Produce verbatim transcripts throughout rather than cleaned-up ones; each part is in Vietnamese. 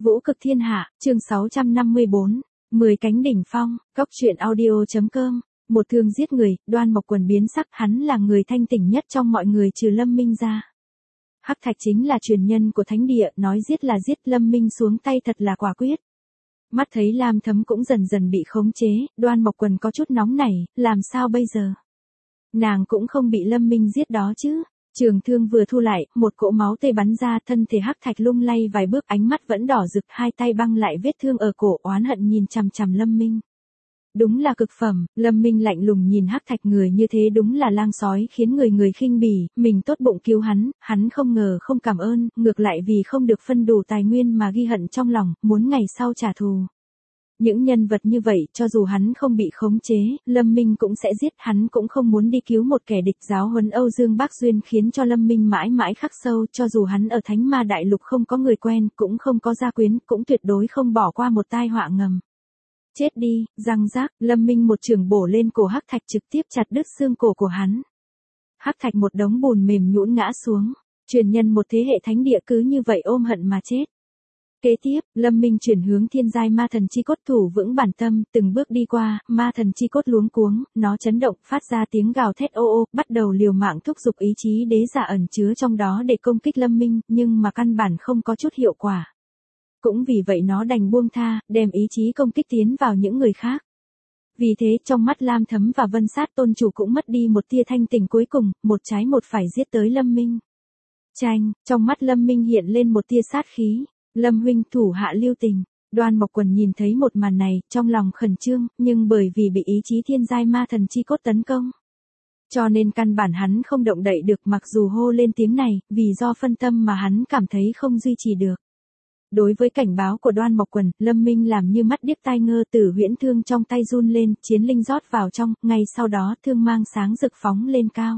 Vũ cực thiên hạ, chương sáu trăm năm mươi bốn, mười cánh đỉnh phong, Cóc truyện audio.com, một thương giết người, Đoan Mộc Quần biến sắc, hắn là người thanh tỉnh nhất trong mọi người trừ Lâm Minh ra. Hắc Thạch chính là truyền nhân của thánh địa, nói giết là giết, Lâm Minh xuống tay thật là quả quyết. Mắt thấy Lam Thấm cũng dần dần bị khống chế, Đoan Mộc Quần có chút nóng nảy, làm sao bây giờ? Nàng cũng không bị Lâm Minh giết đó chứ. Trường thương vừa thu lại, một cỗ máu tươi bắn ra, thân thể Hắc Thạch lung lay vài bước, ánh mắt vẫn đỏ rực, hai tay băng lại vết thương ở cổ, oán hận nhìn chằm chằm Lâm Minh. Đúng là cực phẩm, Lâm Minh lạnh lùng nhìn Hắc Thạch, người như thế đúng là lang sói, khiến người người khinh bỉ, mình tốt bụng cứu hắn, hắn không ngờ không cảm ơn, ngược lại vì không được phân đủ tài nguyên mà ghi hận trong lòng, muốn ngày sau trả thù. Những nhân vật như vậy, cho dù hắn không bị khống chế, Lâm Minh cũng sẽ giết, hắn cũng không muốn đi cứu một kẻ địch. Giáo huấn Âu Dương Bác Duyên khiến cho Lâm Minh mãi mãi khắc sâu, cho dù hắn ở Thánh Ma Đại Lục không có người quen, cũng không có gia quyến, cũng tuyệt đối không bỏ qua một tai họa ngầm. Chết đi, răng rác, Lâm Minh một chưởng bổ lên cổ Hắc Thạch, trực tiếp chặt đứt xương cổ của hắn. Hắc Thạch một đống bùn mềm nhũn ngã xuống, truyền nhân một thế hệ thánh địa cứ như vậy ôm hận mà chết. Kế tiếp, Lâm Minh chuyển hướng thiên giai ma thần chi cốt, thủ vững bản tâm, từng bước đi qua, ma thần chi cốt luống cuống, nó chấn động, phát ra tiếng gào thét ô ô, bắt đầu liều mạng thúc giục ý chí đế giả ẩn chứa trong đó để công kích Lâm Minh, nhưng mà căn bản không có chút hiệu quả. Cũng vì vậy nó đành buông tha, đem ý chí công kích tiến vào những người khác. Vì thế trong mắt Lam Thấm và Vân Sát Tôn Chủ cũng mất đi một tia thanh tình cuối cùng, một trái một phải giết tới Lâm Minh. Chanh, trong mắt Lâm Minh hiện lên một tia sát khí. Lâm huynh thủ hạ lưu tình. Đoan Mộc Quần nhìn thấy một màn này, trong lòng khẩn trương, nhưng bởi vì bị ý chí thiên giai ma thần chi cốt tấn công, cho nên căn bản hắn không động đậy được, mặc dù hô lên tiếng này, vì do phân tâm mà hắn cảm thấy không duy trì được. Đối với cảnh báo của Đoan Mộc Quần, Lâm Minh làm như mắt điếc tai ngơ, Tử Huyễn thương trong tay run lên, chiến linh rót vào trong, ngay sau đó thương mang sáng rực phóng lên cao.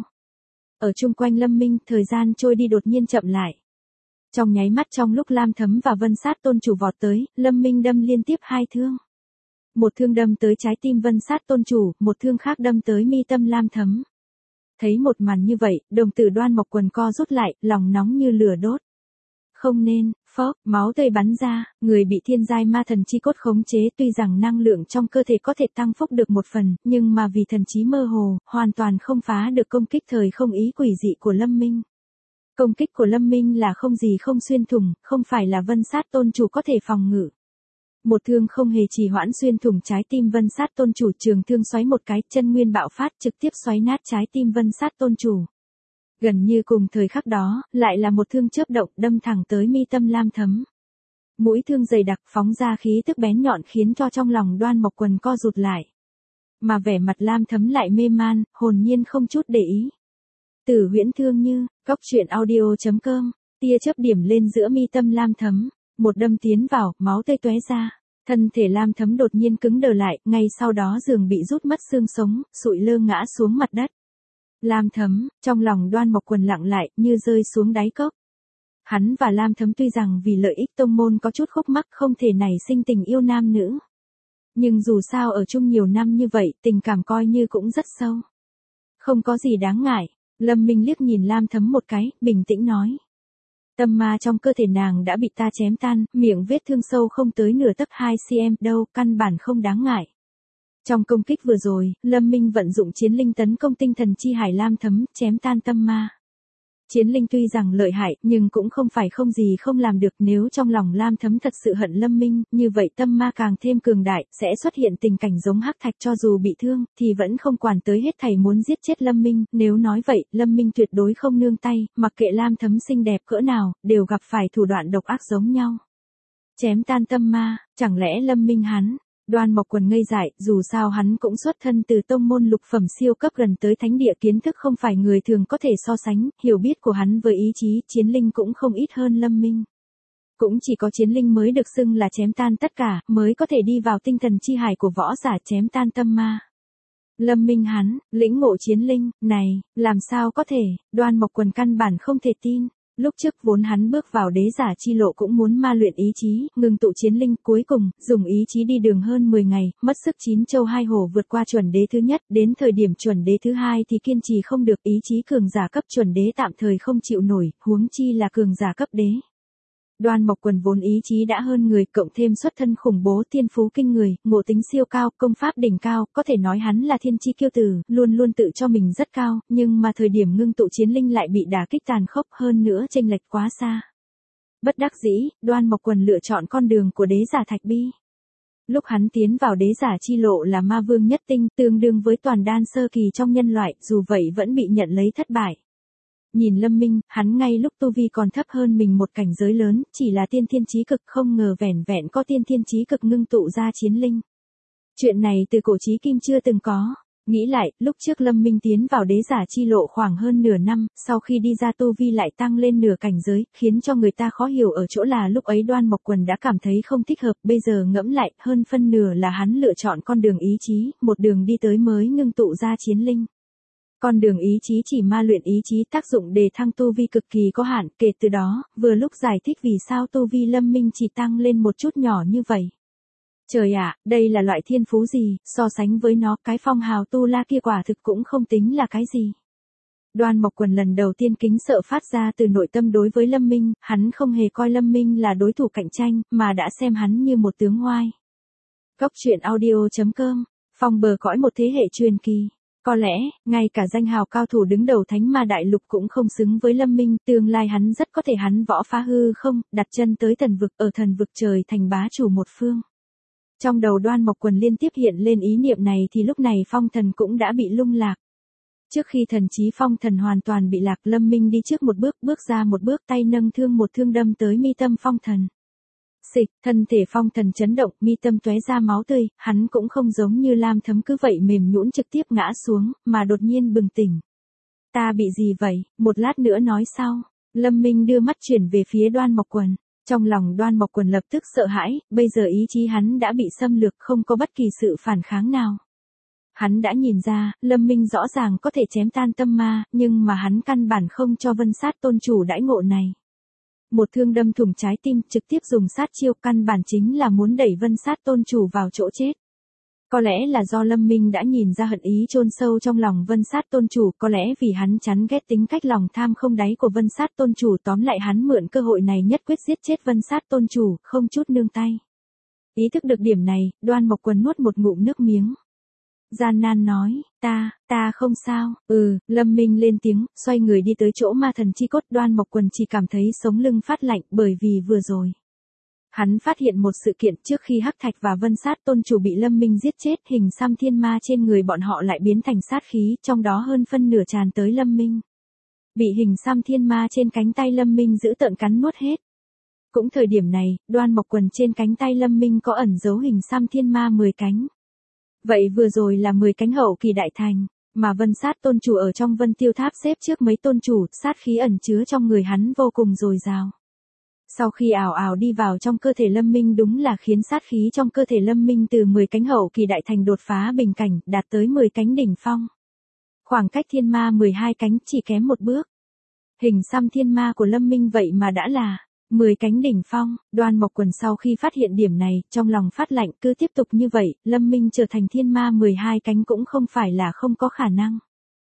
Ở chung quanh Lâm Minh, thời gian trôi đi đột nhiên chậm lại. Trong nháy mắt, trong lúc Lam Thấm và Vân Sát Tôn Chủ vọt tới, Lâm Minh đâm liên tiếp hai thương. Một thương đâm tới trái tim Vân Sát Tôn Chủ, một thương khác đâm tới mi tâm Lam Thấm. Thấy một màn như vậy, đồng tử Đoan Mộc Quần co rút lại, lòng nóng như lửa đốt. Không nên, phốc, máu tươi bắn ra, người bị thiên giai ma thần chi cốt khống chế, tuy rằng năng lượng trong cơ thể có thể tăng phúc được một phần, nhưng mà vì thần trí mơ hồ, hoàn toàn không phá được công kích thời không ý quỷ dị của Lâm Minh. Công kích của Lâm Minh là không gì không xuyên thủng, không phải là Vân Sát Tôn Chủ có thể phòng ngự. Một thương không hề trì hoãn xuyên thủng trái tim Vân Sát Tôn Chủ, trường thương xoáy một cái, chân nguyên bạo phát, trực tiếp xoáy nát trái tim Vân Sát Tôn Chủ. Gần như cùng thời khắc đó, lại là một thương chớp động đâm thẳng tới mi tâm Lam Thấm. Mũi thương dày đặc phóng ra khí tức bén nhọn khiến cho trong lòng Đoan Mộc Quần co rụt lại. Mà vẻ mặt Lam Thấm lại mê man, hồn nhiên không chút để ý. Tử Huyễn thương như, Cóc truyện audio.com, tia chớp điểm lên giữa mi tâm Lam Thấm, một đâm tiến vào, máu tươi tóe ra. Thân thể Lam Thấm đột nhiên cứng đờ lại, ngay sau đó dường bị rút mất xương sống, sụi lơ ngã xuống mặt đất. Lam Thấm, trong lòng Đoan Mộc Quần lặng lại, như rơi xuống đáy cốc. Hắn và Lam Thấm tuy rằng vì lợi ích tông môn có chút khúc mắc, không thể nảy sinh tình yêu nam nữ. Nhưng dù sao ở chung nhiều năm như vậy, tình cảm coi như cũng rất sâu. Không có gì đáng ngại. Lâm Minh liếc nhìn Lam Thấm một cái, bình tĩnh nói. Tâm ma trong cơ thể nàng đã bị ta chém tan, miệng vết thương sâu không tới nửa tấc hai xăng đâu, căn bản không đáng ngại. Trong công kích vừa rồi, Lâm Minh vận dụng chiến linh tấn công tinh thần chi hải Lam Thấm, chém tan tâm ma. Chiến linh tuy rằng lợi hại, nhưng cũng không phải không gì không làm được, nếu trong lòng Lam Thấm thật sự hận Lâm Minh, như vậy tâm ma càng thêm cường đại, sẽ xuất hiện tình cảnh giống Hắc Thạch, cho dù bị thương, thì vẫn không quản tới hết thảy muốn giết chết Lâm Minh, nếu nói vậy, Lâm Minh tuyệt đối không nương tay, mặc kệ Lam Thấm xinh đẹp cỡ nào, đều gặp phải thủ đoạn độc ác giống nhau. Chém tan tâm ma, chẳng lẽ Lâm Minh hắn? Đoan Mộc Quần ngây dại, dù sao hắn cũng xuất thân từ tông môn lục phẩm siêu cấp gần tới thánh địa, kiến thức không phải người thường có thể so sánh, hiểu biết của hắn với ý chí chiến linh cũng không ít hơn Lâm Minh. Cũng chỉ có chiến linh mới được xưng là chém tan tất cả, mới có thể đi vào tinh thần chi hải của võ giả, chém tan tâm ma. Lâm Minh hắn, lĩnh ngộ chiến linh, này, làm sao có thể? Đoan Mộc Quần căn bản không thể tin. Lúc trước vốn hắn bước vào đế giả chi lộ cũng muốn ma luyện ý chí, ngừng tụ chiến linh, cuối cùng, dùng ý chí đi đường hơn mười ngày, mất sức chín châu hai hổ vượt qua chuẩn đế thứ nhất, đến thời điểm chuẩn đế thứ hai thì kiên trì không được, ý chí cường giả cấp chuẩn đế tạm thời không chịu nổi, huống chi là cường giả cấp đế. Đoan Mộc Quần vốn ý chí đã hơn người, cộng thêm xuất thân khủng bố, thiên phú kinh người, ngộ tính siêu cao, công pháp đỉnh cao, có thể nói hắn là thiên chi kiêu tử, luôn luôn tự cho mình rất cao, nhưng mà thời điểm ngưng tụ chiến linh lại bị đả kích tàn khốc, hơn nữa chênh lệch quá xa. Bất đắc dĩ, Đoan Mộc Quần lựa chọn con đường của đế giả Thạch Bi. Lúc hắn tiến vào đế giả chi lộ là ma vương nhất tinh, tương đương với toàn đan sơ kỳ trong nhân loại, dù vậy vẫn bị nhận lấy thất bại. Nhìn Lâm Minh, hắn ngay lúc tu vi còn thấp hơn mình một cảnh giới lớn, chỉ là tiên thiên chí cực, không ngờ vẻn vẹn có tiên thiên chí cực ngưng tụ ra chiến linh. Chuyện này từ cổ chí kim chưa từng có. Nghĩ lại, lúc trước Lâm Minh tiến vào đế giả chi lộ khoảng hơn nửa năm, sau khi đi ra tu vi lại tăng lên nửa cảnh giới, khiến cho người ta khó hiểu ở chỗ là lúc ấy Đoan Mộc Quần đã cảm thấy không thích hợp, bây giờ ngẫm lại, hơn phân nửa là hắn lựa chọn con đường ý chí, một đường đi tới mới ngưng tụ ra chiến linh. Con đường ý chí chỉ ma luyện ý chí, tác dụng đề thăng tu vi cực kỳ có hạn, kể từ đó, vừa lúc giải thích vì sao tu vi Lâm Minh chỉ tăng lên một chút nhỏ như vậy. Trời ạ, đây là loại thiên phú gì, so sánh với nó, cái phong hào tu la kia quả thực cũng không tính là cái gì. Đoan Mộc Quần lần đầu tiên kính sợ phát ra từ nội tâm đối với Lâm Minh, hắn không hề coi Lâm Minh là đối thủ cạnh tranh, mà đã xem hắn như một tướng oai. Góc truyện audio chấm com, phong bờ cõi một thế hệ truyền kỳ. Có lẽ, ngay cả danh hào cao thủ đứng đầu Thánh Ma Đại Lục cũng không xứng với Lâm Minh, tương lai hắn rất có thể hắn võ phá hư không, đặt chân tới thần vực, ở thần vực trời thành bá chủ một phương. Trong đầu Đoan Mộc Quần liên tiếp hiện lên ý niệm này thì lúc này phong thần cũng đã bị lung lạc. Trước khi thần trí phong thần hoàn toàn bị lạc, Lâm Minh đi trước một bước, bước ra một bước, tay nâng thương một thương đâm tới mi tâm phong thần. Xịch, thân thể phong thần chấn động, mi tâm tóe ra máu tươi, hắn cũng không giống như Lam Thấm cứ vậy mềm nhũn trực tiếp ngã xuống, mà đột nhiên bừng tỉnh. Ta bị gì vậy, một lát nữa nói sau. Lâm Minh đưa mắt chuyển về phía Đoan Mộc Quần. Trong lòng Đoan Mộc Quần lập tức sợ hãi, bây giờ ý chí hắn đã bị xâm lược, không có bất kỳ sự phản kháng nào. Hắn đã nhìn ra, Lâm Minh rõ ràng có thể chém tan tâm ma, nhưng mà hắn căn bản không cho Vân Sát Tôn Chủ đãi ngộ này. Một thương đâm thủng trái tim, trực tiếp dùng sát chiêu, căn bản chính là muốn đẩy Vân Sát Tôn Chủ vào chỗ chết. Có lẽ là do Lâm Minh đã nhìn ra hận ý chôn sâu trong lòng Vân Sát Tôn Chủ, có lẽ vì hắn chán ghét tính cách lòng tham không đáy của Vân Sát Tôn Chủ, tóm lại hắn mượn cơ hội này nhất quyết giết chết Vân Sát Tôn Chủ, không chút nương tay. Ý thức được điểm này, Đoan Mộc Quần nuốt một ngụm nước miếng. Gian nan nói, ta, ta không sao, ừ, Lâm Minh lên tiếng, xoay người đi tới chỗ ma thần chi cốt. Đoan Mộc Quần chỉ cảm thấy sống lưng phát lạnh, bởi vì vừa rồi. Hắn phát hiện một sự kiện, trước khi Hắc Thạch và Vân Sát Tôn Chủ bị Lâm Minh giết chết, hình xăm thiên ma trên người bọn họ lại biến thành sát khí, trong đó hơn phân nửa tràn tới Lâm Minh. Bị hình xăm thiên ma trên cánh tay Lâm Minh giữ tợn cắn nuốt hết. Cũng thời điểm này, Đoan Mộc Quần trên cánh tay Lâm Minh có ẩn dấu hình xăm thiên ma mười cánh. Vậy vừa rồi là mười cánh hậu kỳ đại thành, mà Vân Sát Tôn Chủ ở trong Vân Tiêu Tháp xếp trước mấy tôn chủ, sát khí ẩn chứa trong người hắn vô cùng dồi dào. Sau khi ảo ảo đi vào trong cơ thể Lâm Minh đúng là khiến sát khí trong cơ thể Lâm Minh từ mười cánh hậu kỳ đại thành đột phá bình cảnh, đạt tới mười cánh đỉnh phong. Khoảng cách thiên ma mười hai cánh chỉ kém một bước. Hình xăm thiên ma của Lâm Minh vậy mà đã là mười cánh đỉnh phong. Đoan Mộc Quần sau khi phát hiện điểm này, trong lòng phát lạnh, cứ tiếp tục như vậy, Lâm Minh trở thành thiên ma mười hai cánh cũng không phải là không có khả năng.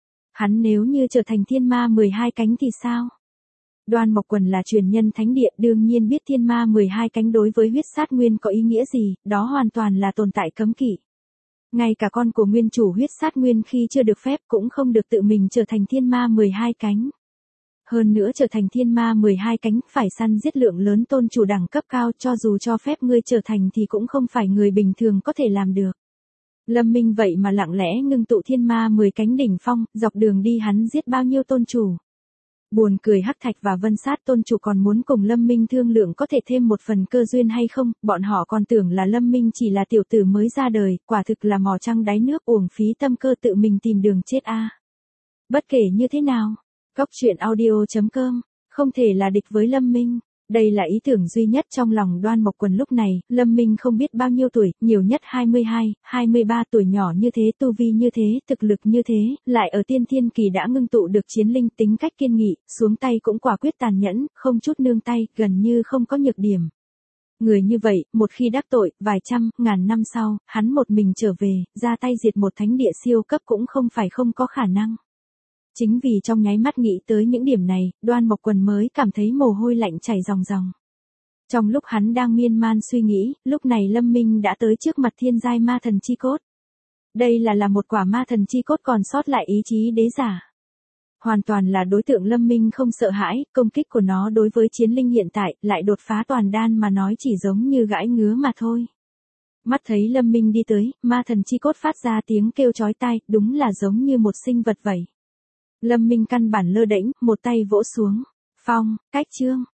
Hắn nếu như trở thành thiên ma mười hai cánh thì sao? Đoan Mộc Quần là truyền nhân thánh địa, đương nhiên biết thiên ma mười hai cánh đối với huyết sát nguyên có ý nghĩa gì, đó hoàn toàn là tồn tại cấm kỵ. Ngay cả con của nguyên chủ huyết sát nguyên khi chưa được phép cũng không được tự mình trở thành thiên ma mười hai cánh. Hơn nữa trở thành thiên ma mười hai cánh phải săn giết lượng lớn tôn chủ đẳng cấp cao, cho dù cho phép ngươi trở thành thì cũng không phải người bình thường có thể làm được. Lâm Minh vậy mà lặng lẽ ngưng tụ thiên ma mười cánh đỉnh phong, dọc đường đi hắn giết bao nhiêu tôn chủ. Buồn cười Hắc Thạch và Vân Sát Tôn Chủ còn muốn cùng Lâm Minh thương lượng có thể thêm một phần cơ duyên hay không, bọn họ còn tưởng là Lâm Minh chỉ là tiểu tử mới ra đời, quả thực là mò trăng đáy nước, uổng phí tâm cơ tự mình tìm đường chết a. À. Bất kể như thế nào, góc truyện audio chấm com, không thể là địch với Lâm Minh. Đây là ý tưởng duy nhất trong lòng Đoan Mộc Quần lúc này, Lâm Minh không biết bao nhiêu tuổi, nhiều nhất hai mươi hai, hai mươi ba tuổi, nhỏ như thế, tu vi như thế, thực lực như thế, lại ở tiên thiên kỳ đã ngưng tụ được chiến linh, tính cách kiên nghị, xuống tay cũng quả quyết tàn nhẫn, không chút nương tay, gần như không có nhược điểm. Người như vậy, một khi đắc tội, vài trăm, ngàn năm sau, hắn một mình trở về, ra tay diệt một thánh địa siêu cấp cũng không phải không có khả năng. Chính vì trong nháy mắt nghĩ tới những điểm này, Đoan Mộc Quần mới cảm thấy mồ hôi lạnh chảy ròng ròng. Trong lúc hắn đang miên man suy nghĩ, lúc này Lâm Minh đã tới trước mặt thiên giai ma thần chi cốt. Đây là là một quả ma thần chi cốt còn sót lại ý chí đế giả. Hoàn toàn là đối tượng Lâm Minh không sợ hãi, công kích của nó đối với chiến linh hiện tại lại đột phá toàn đan mà nói chỉ giống như gãi ngứa mà thôi. Mắt thấy Lâm Minh đi tới, ma thần chi cốt phát ra tiếng kêu chói tai, đúng là giống như một sinh vật vậy. Lâm Minh căn bản lơ đễnh, một tay vỗ xuống. Phong, cách chương,